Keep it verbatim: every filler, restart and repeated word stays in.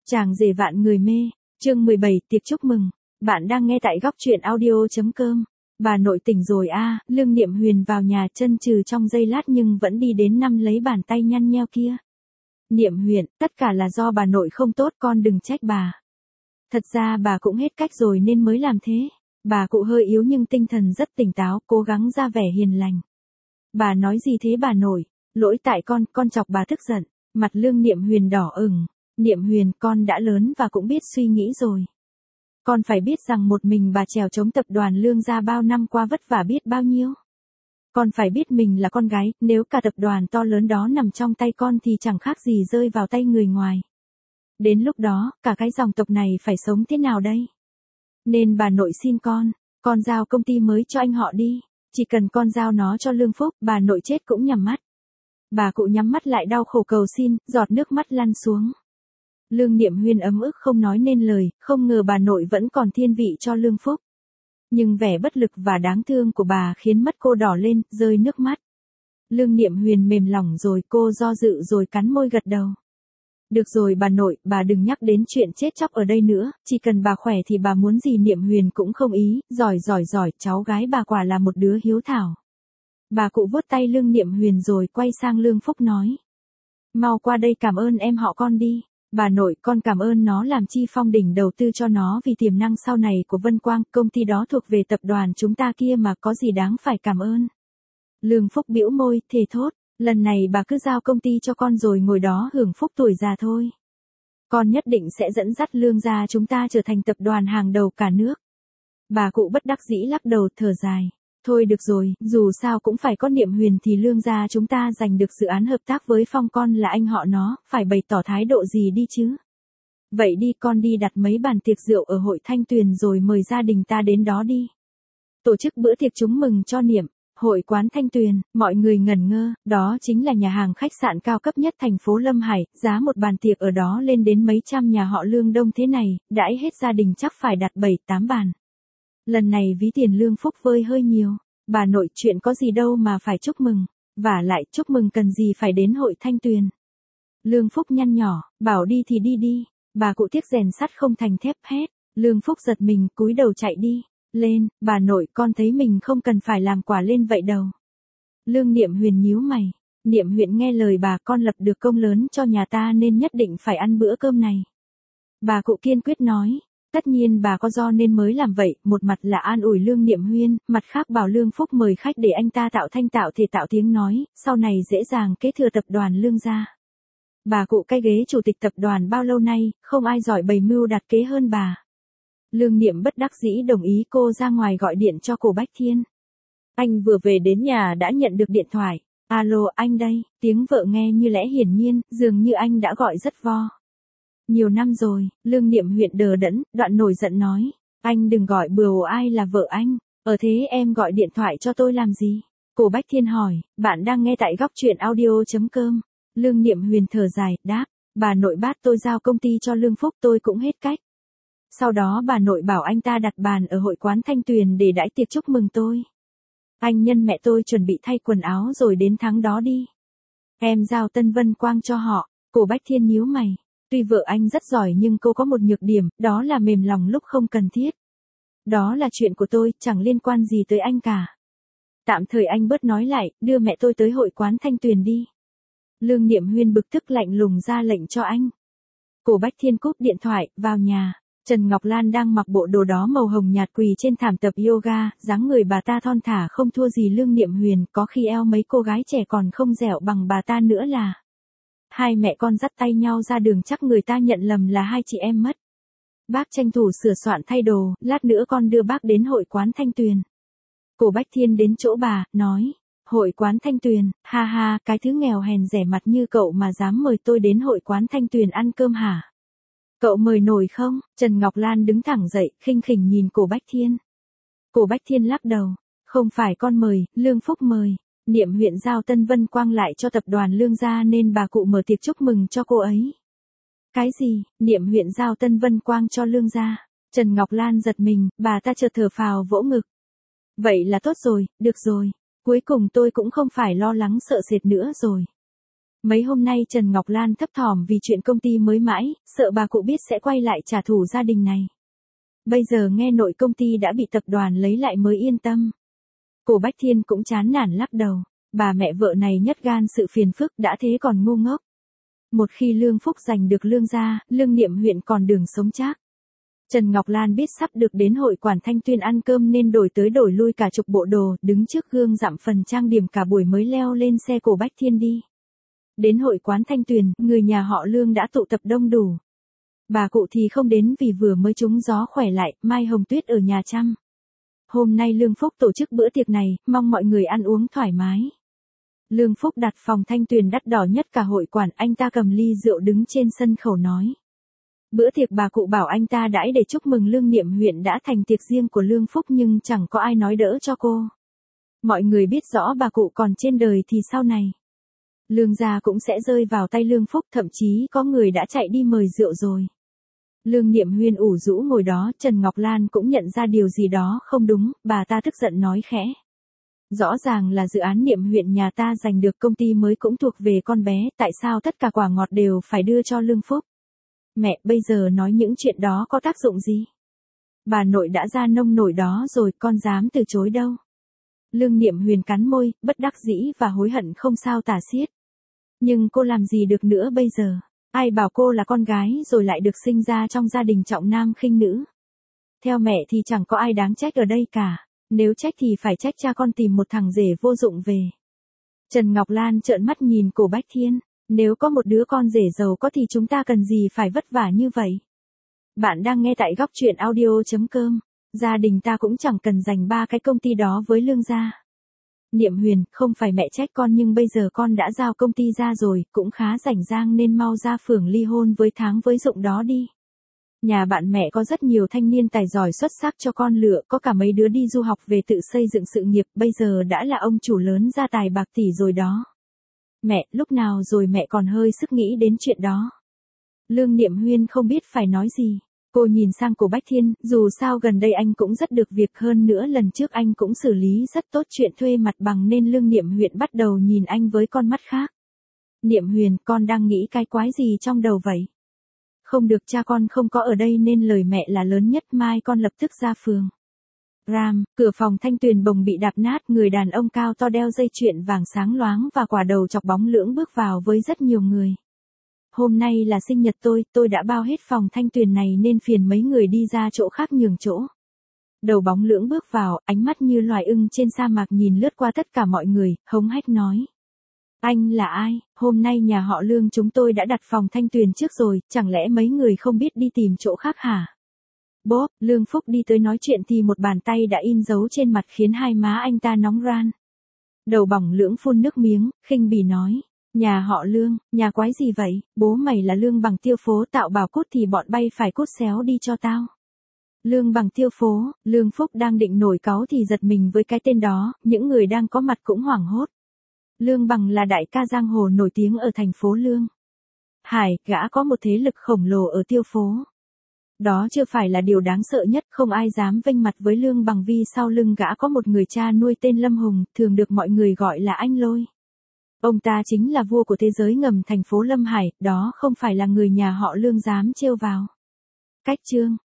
Chàng rể vạn người mê, chương mười bảy tiệc chúc mừng. Bạn đang nghe tại góc truyện audio.com. Bà nội tỉnh rồi a, à, Lương Niệm Huyền vào nhà chân trừ trong giây lát nhưng vẫn đi đến nắm lấy bàn tay nhăn nheo kia. Niệm Huyền, tất cả là do bà nội không tốt, con đừng trách bà. Thật ra bà cũng hết cách rồi nên mới làm thế. Bà cụ hơi yếu nhưng tinh thần rất tỉnh táo, cố gắng ra vẻ hiền lành. Bà nói gì thế bà nội? Lỗi tại con, con chọc bà tức giận. Mặt Lương Niệm Huyền đỏ ửng. Niệm Huyền, con đã lớn và cũng biết suy nghĩ rồi. Con phải biết rằng một mình bà trèo chống tập đoàn Lương gia bao năm qua vất vả biết bao nhiêu. Con phải biết mình là con gái, nếu cả tập đoàn to lớn đó nằm trong tay con thì chẳng khác gì rơi vào tay người ngoài. Đến lúc đó, cả cái dòng tộc này phải sống thế nào đây? Nên bà nội xin con, con giao công ty mới cho anh họ đi. Chỉ cần con giao nó cho Lương Phúc, bà nội chết cũng nhắm mắt. Bà cụ nhắm mắt lại đau khổ cầu xin, giọt nước mắt lăn xuống. Lương Niệm Huyền ấm ức không nói nên lời, không ngờ bà nội vẫn còn thiên vị cho Lương Phúc. Nhưng vẻ bất lực và đáng thương của bà khiến mắt cô đỏ lên, rơi nước mắt. Lương Niệm Huyền mềm lòng rồi, cô do dự rồi cắn môi gật đầu. Được rồi bà nội, bà đừng nhắc đến chuyện chết chóc ở đây nữa, chỉ cần bà khỏe thì bà muốn gì Niệm Huyền cũng không ý, giỏi giỏi giỏi, cháu gái bà quả là một đứa hiếu thảo. Bà cụ vuốt tay Lương Niệm Huyền rồi quay sang Lương Phúc nói. Mau qua đây cảm ơn em họ con đi. Bà nội, con cảm ơn nó làm chi Phong Đỉnh đầu tư cho nó vì tiềm năng sau này của Vân Quang, công ty đó thuộc về tập đoàn chúng ta kia mà có gì đáng phải cảm ơn. Lương Phúc bĩu môi, thề thốt, lần này bà cứ giao công ty cho con rồi ngồi đó hưởng phúc tuổi già thôi. Con nhất định sẽ dẫn dắt Lương gia chúng ta trở thành tập đoàn hàng đầu cả nước. Bà cụ bất đắc dĩ lắc đầu thở dài. Thôi được rồi, dù sao cũng phải có Niệm Huyền thì Lương gia chúng ta giành được dự án hợp tác với Phong con là anh họ nó, phải bày tỏ thái độ gì đi chứ. Vậy đi con đi đặt mấy bàn tiệc rượu ở hội Thanh Tuyền rồi mời gia đình ta đến đó đi. Tổ chức bữa tiệc chúc mừng cho Niệm, hội quán Thanh Tuyền, mọi người ngẩn ngơ, đó chính là nhà hàng khách sạn cao cấp nhất thành phố Lâm Hải, giá một bàn tiệc ở đó lên đến mấy trăm nhà họ Lương đông thế này, đãi hết gia đình chắc phải đặt bảy tám bàn. Lần này ví tiền Lương Phúc vơi hơi nhiều, bà nội chuyện có gì đâu mà phải chúc mừng, vả lại chúc mừng cần gì phải đến hội Thanh Tuyền. Lương Phúc nhăn nhỏ, bảo đi thì đi đi, bà cụ tiếc rèn sắt không thành thép hét, Lương Phúc giật mình cúi đầu chạy đi, lên, bà nội con thấy mình không cần phải làm quả lên vậy đâu. Lương Niệm Huyền nhíu mày, Niệm Huyền nghe lời bà con lập được công lớn cho nhà ta nên nhất định phải ăn bữa cơm này. Bà cụ kiên quyết nói. Tất nhiên bà có do nên mới làm vậy, một mặt là an ủi Lương Niệm Huyền, mặt khác bảo Lương Phúc mời khách để anh ta tạo thanh tạo thể tạo tiếng nói, sau này dễ dàng kế thừa tập đoàn Lương gia. Bà cụ cai ghế chủ tịch tập đoàn bao lâu nay, không ai giỏi bày mưu đặt kế hơn bà. Lương Niệm bất đắc dĩ đồng ý, cô ra ngoài gọi điện cho Cổ Bách Thiên. Anh vừa về đến nhà đã nhận được điện thoại. Alo, anh đây, tiếng vợ nghe như lẽ hiển nhiên, dường như anh đã gọi rất vo. Nhiều năm rồi, Lương Niệm Huyền đờ đẫn, đoạn nổi giận nói. Anh đừng gọi bừa ồ, ai là vợ anh, ở thế em gọi điện thoại cho tôi làm gì? Cổ Bách Thiên hỏi, bạn đang nghe tại góc truyện audio.com. Lương Niệm Huyền thở dài, đáp, bà nội bát tôi giao công ty cho Lương Phúc tôi cũng hết cách. Sau đó bà nội bảo anh ta đặt bàn ở hội quán Thanh Tuyền để đãi tiệc chúc mừng tôi. Anh nhân mẹ tôi chuẩn bị thay quần áo rồi đến tháng đó đi. Em giao Tân Vân Quang cho họ. Cổ Bách Thiên nhíu mày. Tuy vợ anh rất giỏi nhưng cô có một nhược điểm, đó là mềm lòng lúc không cần thiết. Đó là chuyện của tôi, chẳng liên quan gì tới anh cả. Tạm thời anh bớt nói lại, đưa mẹ tôi tới hội quán Thanh Tuyền đi. Lương Niệm Huyền bực tức lạnh lùng ra lệnh cho anh. Cổ Bách Thiên cúp điện thoại, vào nhà. Trần Ngọc Lan đang mặc bộ đồ đó màu hồng nhạt quỳ trên thảm tập yoga, dáng người bà ta thon thả không thua gì Lương Niệm Huyền, có khi eo mấy cô gái trẻ còn không dẻo bằng bà ta nữa là. Hai mẹ con dắt tay nhau ra đường chắc người ta nhận lầm là hai chị em mất. Bác tranh thủ sửa soạn thay đồ, lát nữa con đưa bác đến hội quán Thanh Tuyền. Cổ Bách Thiên đến chỗ bà, nói, hội quán Thanh Tuyền, ha ha, cái thứ nghèo hèn rẻ mặt như cậu mà dám mời tôi đến hội quán Thanh Tuyền ăn cơm hả? Cậu mời nổi không? Trần Ngọc Lan đứng thẳng dậy, khinh khỉnh nhìn Cổ Bách Thiên. Cổ Bách Thiên lắc đầu, không phải con mời, Lương Phúc mời. Niệm Huyền giao Tân Vân Quang lại cho tập đoàn Lương gia nên bà cụ mở tiệc chúc mừng cho cô ấy. Cái gì? Niệm Huyền giao Tân Vân Quang cho Lương gia? Trần Ngọc Lan giật mình, bà ta chợt thở phào vỗ ngực. Vậy là tốt rồi, được rồi. Cuối cùng tôi cũng không phải lo lắng sợ sệt nữa rồi. Mấy hôm nay Trần Ngọc Lan thấp thỏm vì chuyện công ty mới mãi, sợ bà cụ biết sẽ quay lại trả thù gia đình này. Bây giờ nghe nội công ty đã bị tập đoàn lấy lại mới yên tâm. Cổ Bách Thiên cũng chán nản lắc đầu, bà mẹ vợ này nhất gan sự phiền phức đã thế còn ngu ngốc. Một khi Lương Phúc giành được Lương gia, Lương Niệm huyện còn đường sống chắc. Trần Ngọc Lan biết sắp được đến hội quản Thanh Tuyên ăn cơm nên đổi tới đổi lui cả chục bộ đồ, đứng trước gương dặm phần trang điểm cả buổi mới leo lên xe Cổ Bách Thiên đi. Đến hội quán Thanh Tuyền, người nhà họ Lương đã tụ tập đông đủ. Bà cụ thì không đến vì vừa mới trúng gió khỏe lại, Mai Hồng Tuyết ở nhà chăm. Hôm nay Lương Phúc tổ chức bữa tiệc này, mong mọi người ăn uống thoải mái. Lương Phúc đặt phòng Thanh Tuyền đắt đỏ nhất cả hội quản, anh ta cầm ly rượu đứng trên sân khấu nói. Bữa tiệc bà cụ bảo anh ta đãi để chúc mừng Lương Niệm huyện đã thành tiệc riêng của Lương Phúc nhưng chẳng có ai nói đỡ cho cô. Mọi người biết rõ bà cụ còn trên đời thì sau này Lương gia cũng sẽ rơi vào tay Lương Phúc, thậm chí có người đã chạy đi mời rượu rồi. Lương Niệm Huyên ủ rũ ngồi đó, Trần Ngọc Lan cũng nhận ra điều gì đó không đúng, bà ta tức giận nói khẽ. Rõ ràng là dự án Niệm huyện nhà ta giành được, công ty mới cũng thuộc về con bé, tại sao tất cả quả ngọt đều phải đưa cho Lương Phúc? Mẹ, bây giờ nói những chuyện đó có tác dụng gì? Bà nội đã ra nông nổi đó rồi, con dám từ chối đâu. Lương Niệm Huyền cắn môi, bất đắc dĩ và hối hận không sao tả xiết. Nhưng cô làm gì được nữa bây giờ? Ai bảo cô là con gái rồi lại được sinh ra trong gia đình trọng nam khinh nữ? Theo mẹ thì chẳng có ai đáng trách ở đây cả. Nếu trách thì phải trách cha con tìm một thằng rể vô dụng về. Trần Ngọc Lan trợn mắt nhìn Cổ Bách Thiên. Nếu có một đứa con rể giàu có thì chúng ta cần gì phải vất vả như vậy? Bạn đang nghe tại góc truyện audio.com. Gia đình ta cũng chẳng cần dành ba cái công ty đó với Lương gia. Niệm Huyền, không phải mẹ trách con nhưng bây giờ con đã giao công ty ra rồi, cũng khá rảnh rang nên mau ra phường ly hôn với Tháng với Dụng đó đi. Nhà bạn mẹ có rất nhiều thanh niên tài giỏi xuất sắc cho con lựa, có cả mấy đứa đi du học về tự xây dựng sự nghiệp, bây giờ đã là ông chủ lớn gia tài bạc tỷ rồi đó. Mẹ, lúc nào rồi mẹ còn hơi sức nghĩ đến chuyện đó. Lương Niệm Huyên không biết phải nói gì. Cô nhìn sang Cổ Bách Thiên, dù sao gần đây anh cũng rất được việc, hơn nữa lần trước anh cũng xử lý rất tốt chuyện thuê mặt bằng nên Lương Niệm huyện bắt đầu nhìn anh với con mắt khác. Niệm Huyền, con đang nghĩ cái quái gì trong đầu vậy? Không được, cha con không có ở đây nên lời mẹ là lớn nhất, mai con lập tức ra phường. Ram, cửa phòng Thanh Tuyền bồng bị đạp nát, người đàn ông cao to đeo dây chuyền vàng sáng loáng và quả đầu chọc bóng lưỡng bước vào với rất nhiều người. Hôm nay là sinh nhật tôi, tôi đã bao hết phòng Thanh Tuyền này nên phiền mấy người đi ra chỗ khác nhường chỗ. Đầu bóng lưỡng bước vào, ánh mắt như loài ưng trên sa mạc nhìn lướt qua tất cả mọi người, hống hách nói. Anh là ai? Hôm nay nhà họ Lương chúng tôi đã đặt phòng Thanh Tuyền trước rồi, chẳng lẽ mấy người không biết đi tìm chỗ khác hả? Bốp, Lương Phúc đi tới nói chuyện thì một bàn tay đã in dấu trên mặt khiến hai má anh ta nóng ran. Đầu bóng lưỡng phun nước miếng, khinh bỉ nói. Nhà họ Lương, nhà quái gì vậy? Bố mày là Lương Bằng Tiêu Phố tạo bảo cút thì bọn bay phải cút xéo đi cho tao. Lương Bằng Tiêu Phố, Lương Phúc đang định nổi cáu thì giật mình với cái tên đó, những người đang có mặt cũng hoảng hốt. Lương Bằng là đại ca giang hồ nổi tiếng ở thành phố Lương Hải, gã có một thế lực khổng lồ ở Tiêu Phố. Đó chưa phải là điều đáng sợ nhất, không ai dám vênh mặt với Lương Bằng vì sau lưng gã có một người cha nuôi tên Lâm Hùng, thường được mọi người gọi là anh Lôi. Ông ta chính là vua của thế giới ngầm thành phố Lâm Hải, đó không phải là người nhà họ Lương dám trêu vào. Cách chương